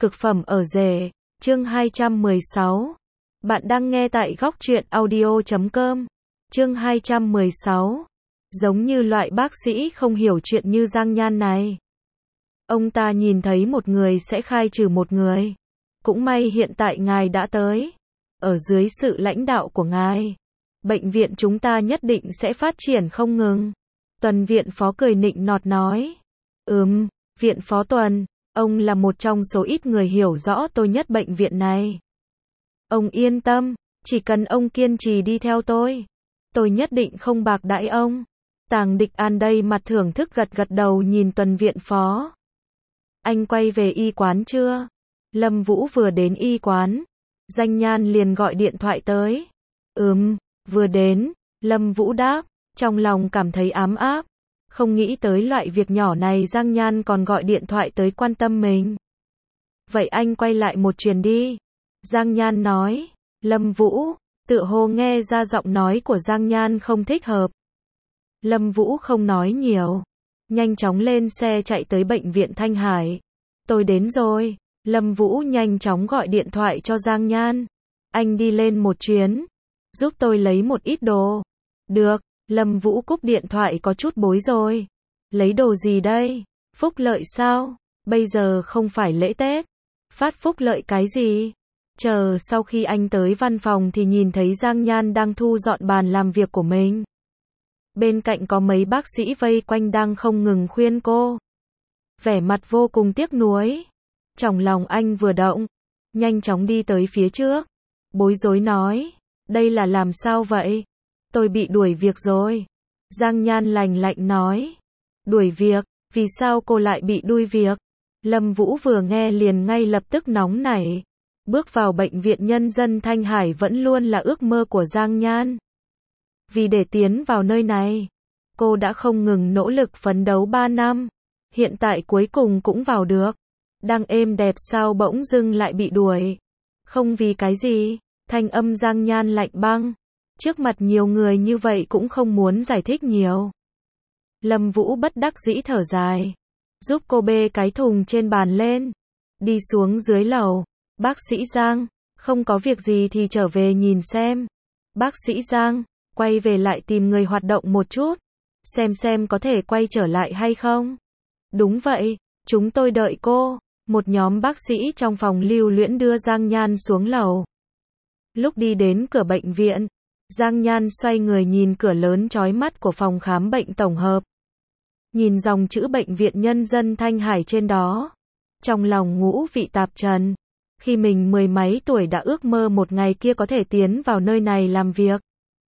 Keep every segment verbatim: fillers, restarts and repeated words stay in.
Cực phẩm ở rể, chương hai trăm mười sáu. Bạn đang nghe tại góc truyện audio chấm com. Chương hai trăm mười sáu. Giống như loại bác sĩ không hiểu chuyện như Giang Nhan này. Ông ta nhìn thấy một người sẽ khai trừ một người. Cũng may hiện tại ngài đã tới. Ở dưới sự lãnh đạo của ngài, bệnh viện chúng ta nhất định sẽ phát triển không ngừng. Tuần viện phó cười nịnh nọt nói. Ừm, viện phó Tuần, ông là một trong số ít người hiểu rõ tôi nhất bệnh viện này. Ông yên tâm, chỉ cần ông kiên trì đi theo tôi, tôi nhất định không bạc đãi ông. Tàng Địch An đây mặt thưởng thức gật gật đầu nhìn tuần viện phó. Anh quay về y quán chưa? Lâm Vũ vừa đến y quán, Giang Nhan liền gọi điện thoại tới. Ừm, vừa đến, Lâm Vũ đáp, trong lòng cảm thấy ám áp. Không nghĩ tới loại việc nhỏ này Giang Nhan còn gọi điện thoại tới quan tâm mình. Vậy anh quay lại một chuyến đi. Giang Nhan nói. Lâm Vũ, tựa hồ nghe ra giọng nói của Giang Nhan không thích hợp. Lâm Vũ không nói nhiều. Nhanh chóng lên xe chạy tới bệnh viện Thanh Hải. Tôi đến rồi. Lâm Vũ nhanh chóng gọi điện thoại cho Giang Nhan. Anh đi lên một chuyến. Giúp tôi lấy một ít đồ. Được. Lâm Vũ cúp điện thoại có chút bối rối. Lấy đồ gì đây? Phúc lợi sao? Bây giờ không phải lễ Tết. Phát phúc lợi cái gì? Chờ sau khi anh tới văn phòng thì nhìn thấy Giang Nhan đang thu dọn bàn làm việc của mình. Bên cạnh có mấy bác sĩ vây quanh đang không ngừng khuyên cô. Vẻ mặt vô cùng tiếc nuối. Trong lòng anh vừa động, nhanh chóng đi tới phía trước. Bối rối nói, đây là làm sao vậy? Tôi bị đuổi việc rồi. Giang Nhan lạnh lạnh nói. Đuổi việc? Vì sao cô lại bị đuổi việc? Lâm Vũ vừa nghe liền ngay lập tức nóng nảy. Bước vào bệnh viện nhân dân Thanh Hải vẫn luôn là ước mơ của Giang Nhan. Vì để tiến vào nơi này, cô đã không ngừng nỗ lực phấn đấu ba năm. Hiện tại cuối cùng cũng vào được. Đang êm đẹp sao bỗng dưng lại bị đuổi? Không vì cái gì? Thanh âm Giang Nhan lạnh băng. Trước mặt nhiều người như vậy cũng không muốn giải thích nhiều. Lâm Vũ bất đắc dĩ thở dài. Giúp cô bê cái thùng trên bàn lên. Đi xuống dưới lầu. Bác sĩ Giang, không có việc gì thì trở về nhìn xem. Bác sĩ Giang, quay về lại tìm người hoạt động một chút. Xem xem có thể quay trở lại hay không. Đúng vậy, chúng tôi đợi cô. Một nhóm bác sĩ trong phòng lưu luyến đưa Giang Nhan xuống lầu. Lúc đi đến cửa bệnh viện, Giang Nhan xoay người nhìn cửa lớn chói mắt của phòng khám bệnh tổng hợp. Nhìn dòng chữ bệnh viện nhân dân Thanh Hải trên đó. Trong lòng ngũ vị tạp trần. Khi mình mười mấy tuổi đã ước mơ một ngày kia có thể tiến vào nơi này làm việc.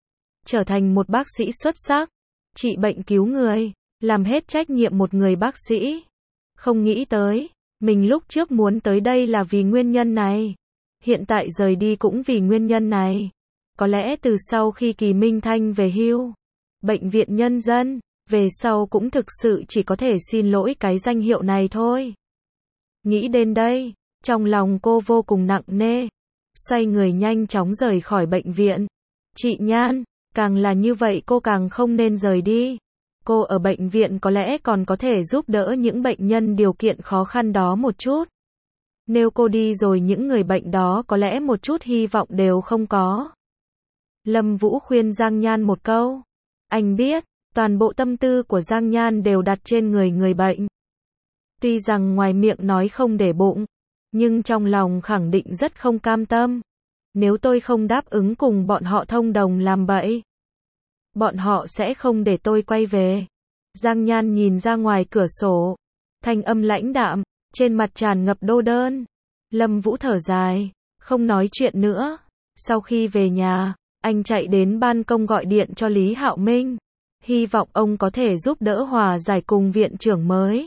Trở thành một bác sĩ xuất sắc. Trị bệnh cứu người. Làm hết trách nhiệm một người bác sĩ. Không nghĩ tới, mình lúc trước muốn tới đây là vì nguyên nhân này. Hiện tại rời đi cũng vì nguyên nhân này. Có lẽ từ sau khi Kỳ Minh Thanh về hưu, bệnh viện nhân dân, về sau cũng thực sự chỉ có thể xin lỗi cái danh hiệu này thôi. Nghĩ đến đây, trong lòng cô vô cùng nặng nề. Xoay người nhanh chóng rời khỏi bệnh viện. Chị Nhan, càng là như vậy cô càng không nên rời đi. Cô ở bệnh viện có lẽ còn có thể giúp đỡ những bệnh nhân điều kiện khó khăn đó một chút. Nếu cô đi rồi những người bệnh đó có lẽ một chút hy vọng đều không có. Lâm Vũ khuyên Giang Nhan một câu. Anh biết, toàn bộ tâm tư của Giang Nhan đều đặt trên người người bệnh. Tuy rằng ngoài miệng nói không để bụng, nhưng trong lòng khẳng định rất không cam tâm. Nếu tôi không đáp ứng cùng bọn họ thông đồng làm bậy, bọn họ sẽ không để tôi quay về. Giang Nhan nhìn ra ngoài cửa sổ. Thanh âm lãnh đạm, trên mặt tràn ngập đô đơn. Lâm Vũ thở dài, không nói chuyện nữa. Sau khi về nhà, anh chạy đến ban công gọi điện cho Lý Hạo Minh. Hy vọng ông có thể giúp đỡ hòa giải cùng viện trưởng mới.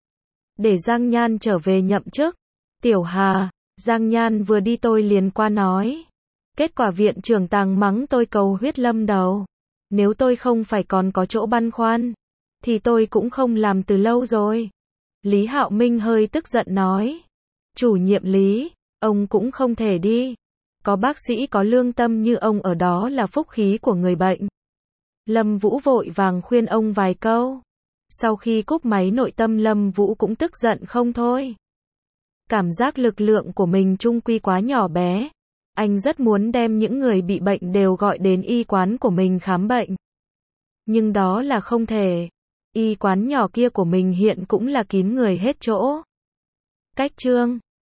Để Giang Nhan trở về nhậm chức. Tiểu Hà, Giang Nhan vừa đi tôi liền qua nói. Kết quả viện trưởng Tàng mắng tôi cầu huyết lâm đầu. Nếu tôi không phải còn có chỗ băn khoăn, thì tôi cũng không làm từ lâu rồi. Lý Hạo Minh hơi tức giận nói. Chủ nhiệm Lý, ông cũng không thể đi. Có bác sĩ có lương tâm như ông ở đó là phúc khí của người bệnh. Lâm Vũ vội vàng khuyên ông vài câu. Sau khi cúp máy nội tâm Lâm Vũ cũng tức giận không thôi. Cảm giác lực lượng của mình chung quy quá nhỏ bé. Anh rất muốn đem những người bị bệnh đều gọi đến y quán của mình khám bệnh. Nhưng đó là không thể. Y quán nhỏ kia của mình hiện cũng là kín người hết chỗ. Cách chương